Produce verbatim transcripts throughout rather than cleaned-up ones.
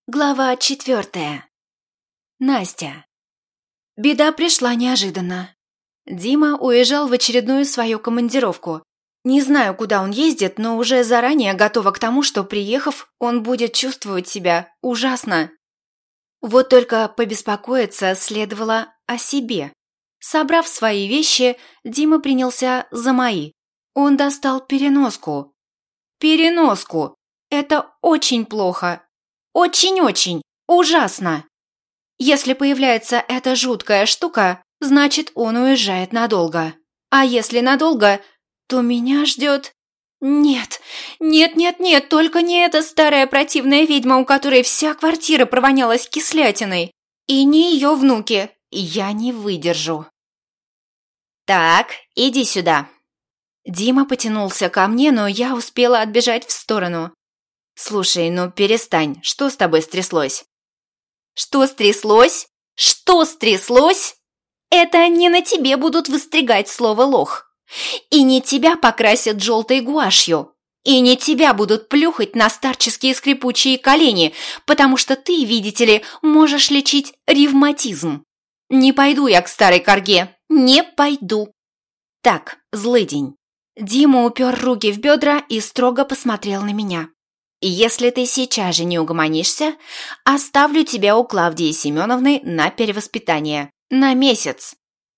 Глава четвертая. Настя. Беда пришла неожиданно. Дима уезжал в очередную свою командировку. Не знаю, куда он ездит, но уже заранее готова к тому, что, приехав, он будет чувствовать себя ужасно. Вот только побеспокоиться следовало о себе. Собрав свои вещи, Дима принялся за мои. Он достал переноску. Переноску! Это очень плохо. Очень-очень, ужасно. Если появляется эта жуткая штука, значит, он уезжает надолго. А если надолго, то меня ждет... Нет, нет, нет, нет, только не эта старая противная ведьма, у которой вся квартира провонялась кислятиной. И не ее внуки. Я не выдержу. Так, иди сюда. Дима потянулся ко мне, но я успела отбежать в сторону. «Слушай, ну перестань, что с тобой стряслось?» «Что стряслось? Что стряслось? Это не на тебе будут выстригать слово «лох». И не тебя покрасят желтой гуашью. И не тебя будут плюхать на старческие скрипучие колени, потому что ты, видите ли, можешь лечить ревматизм. Не пойду я к старой корге, не пойду». «Так, злыдень». Дима упер руки в бедра и строго посмотрел на меня. «Если ты сейчас же не угомонишься, оставлю тебя у Клавдии Семеновны на перевоспитание. На месяц».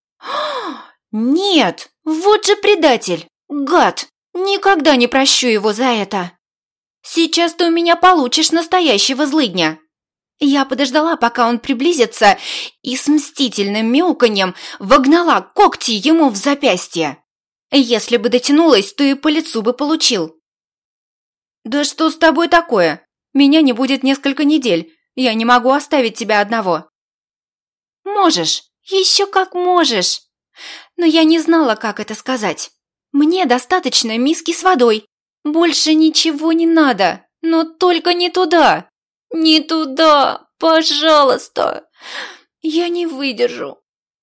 «Нет, вот же предатель! Гад! Никогда не прощу его за это! Сейчас ты у меня получишь настоящего злыдня!» Я подождала, пока он приблизится, и с мстительным мяуканьем вогнала когти ему в запястье. Если бы дотянулась, то и по лицу бы получил. «Да что с тобой такое? Меня не будет несколько недель. Я не могу оставить тебя одного». «Можешь, еще как можешь. Но я не знала, как это сказать. Мне достаточно миски с водой. Больше ничего не надо, но только не туда. Не туда, пожалуйста. Я не выдержу».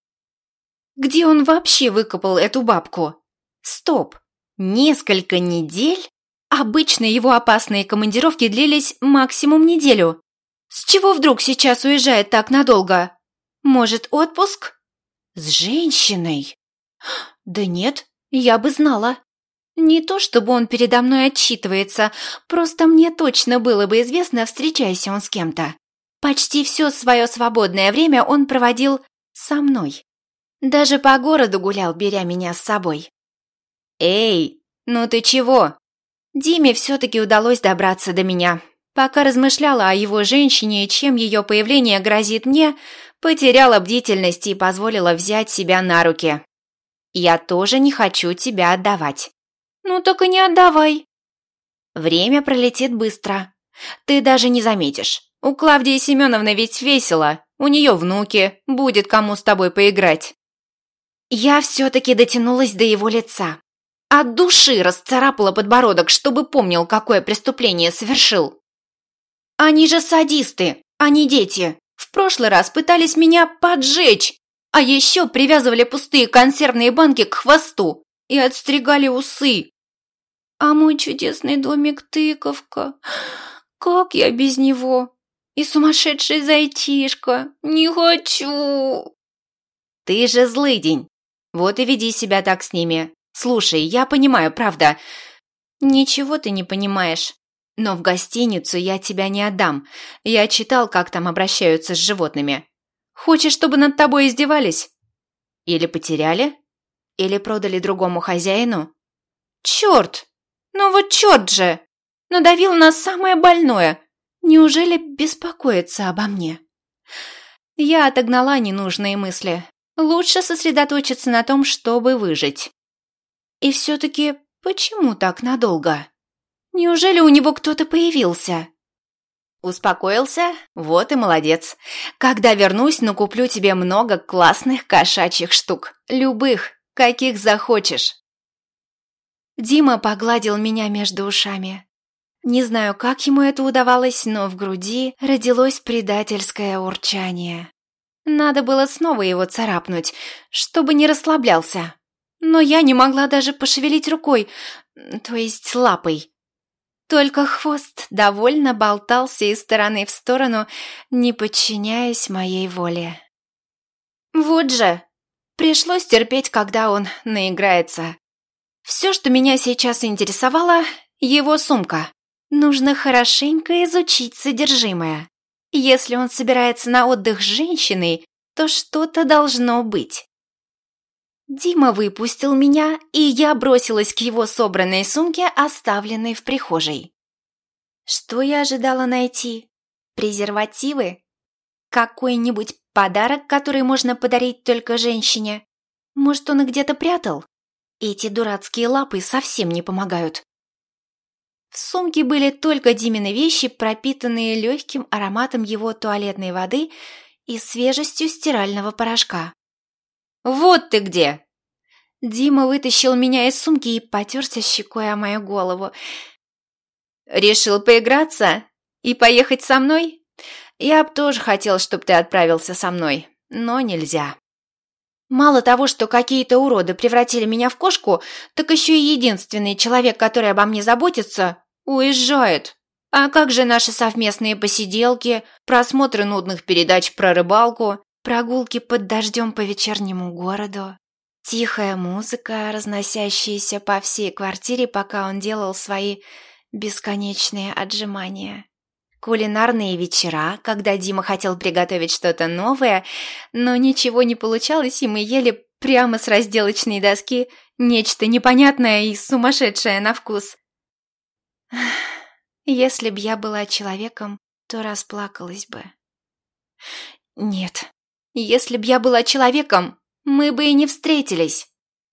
Где он вообще выкопал эту бабку? Стоп, несколько недель? Обычно его опасные командировки длились максимум неделю. С чего вдруг сейчас уезжает так надолго? Может, отпуск? С женщиной? Да нет, я бы знала. Не то чтобы он передо мной отчитывается, просто мне точно было бы известно, встречайся он с кем-то. Почти все свое свободное время он проводил со мной. Даже по городу гулял, беря меня с собой. «Эй, ну ты чего?» Диме все-таки удалось добраться до меня. Пока размышляла о его женщине и чем ее появление грозит мне, потеряла бдительность и позволила взять себя на руки. «Я тоже не хочу тебя отдавать». «Ну так и не отдавай». Время пролетит быстро. Ты даже не заметишь. У Клавдии Семеновны ведь весело. У нее внуки, будет кому с тобой поиграть. Я все-таки дотянулась до его лица. От души расцарапала подбородок, чтобы помнил, какое преступление совершил. Они же садисты, а не дети. В прошлый раз пытались меня поджечь, а еще привязывали пустые консервные банки к хвосту и отстригали усы. А мой чудесный домик-тыковка, как я без него? И сумасшедший зайчишка, не хочу. Ты же злыдень, вот и веди себя так с ними. Слушай, я понимаю, правда. Ничего ты не понимаешь. Но в гостиницу я тебя не отдам. Я читал, как там обращаются с животными. Хочешь, чтобы над тобой издевались? Или потеряли? Или продали другому хозяину? Черт! Ну вот черт же! Надавил на самое больное. Неужели беспокоится обо мне? Я отогнала ненужные мысли. Лучше сосредоточиться на том, чтобы выжить. И все-таки почему так надолго? Неужели у него кто-то появился? Успокоился? Вот и молодец. Когда вернусь, накуплю тебе много классных кошачьих штук. Любых, каких захочешь. Дима погладил меня между ушами. Не знаю, как ему это удавалось, но в груди родилось предательское урчание. Надо было снова его царапнуть, чтобы не расслаблялся. Но я не могла даже пошевелить рукой, то есть лапой. Только хвост довольно болтался из стороны в сторону, не подчиняясь моей воле. Вот же, пришлось терпеть, когда он наиграется. Все, что меня сейчас интересовало, его сумка. Нужно хорошенько изучить содержимое. Если он собирается на отдых с женщиной, то что-то должно быть. Дима выпустил меня, и я бросилась к его собранной сумке, оставленной в прихожей. Что я ожидала найти? Презервативы? Какой-нибудь подарок, который можно подарить только женщине? Может, он их где-то прятал? Эти дурацкие лапы совсем не помогают. В сумке были только Димины вещи, пропитанные легким ароматом его туалетной воды и свежестью стирального порошка. «Вот ты где!» Дима вытащил меня из сумки и потерся щекой о мою голову. «Решил поиграться и поехать со мной? Я б тоже хотел, чтобы ты отправился со мной, но нельзя. Мало того, что какие-то уроды превратили меня в кошку, так еще и единственный человек, который обо мне заботится, уезжает. А как же наши совместные посиделки, просмотры нудных передач про рыбалку, прогулки под дождем по вечернему городу, тихая музыка, разносящаяся по всей квартире, пока он делал свои бесконечные отжимания, кулинарные вечера, когда Дима хотел приготовить что-то новое, но ничего не получалось, и мы ели прямо с разделочной доски нечто непонятное и сумасшедшее на вкус. Если б я была человеком, то расплакалась бы. Нет, если б я была человеком, мы бы и не встретились.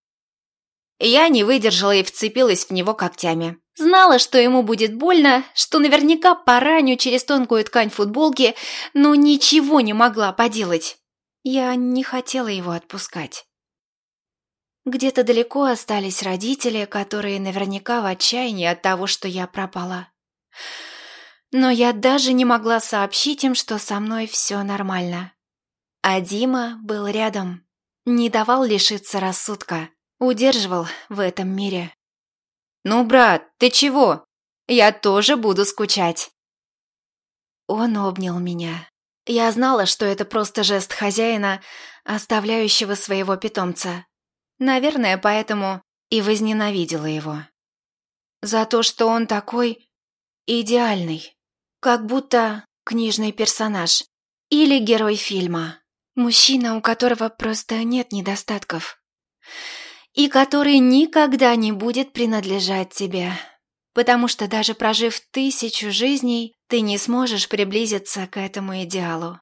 Я не выдержала и вцепилась в него когтями. Знала, что ему будет больно, что наверняка пораню через тонкую ткань футболки, но ничего не могла поделать. Я не хотела его отпускать. Где-то далеко остались родители, которые наверняка в отчаянии от того, что я пропала. Но я даже не могла сообщить им, что со мной все нормально. А Дима был рядом, не давал лишиться рассудка, удерживал в этом мире. «Ну, брат, ты чего? Я тоже буду скучать». Он обнял меня. Я знала, что это просто жест хозяина, оставляющего своего питомца. Наверное, поэтому и возненавидела его. За то, что он такой идеальный, как будто книжный персонаж или герой фильма. Мужчина, у которого просто нет недостатков. И который никогда не будет принадлежать тебе. Потому что даже прожив тысячу жизней, ты не сможешь приблизиться к этому идеалу.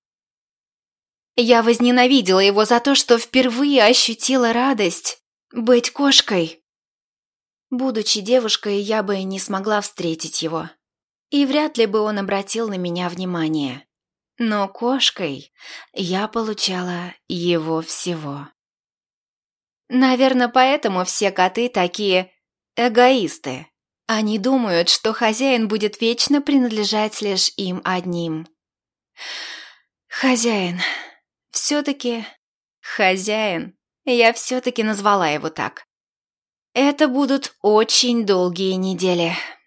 Я возненавидела его за то, что впервые ощутила радость быть кошкой. Будучи девушкой, я бы не смогла встретить его. И вряд ли бы он обратил на меня внимание. Но кошкой я получала его всего. Наверное, поэтому все коты такие эгоисты. Они думают, что хозяин будет вечно принадлежать лишь им одним. Хозяин. Все-таки хозяин. Я все-таки назвала его так. Это будут очень долгие недели.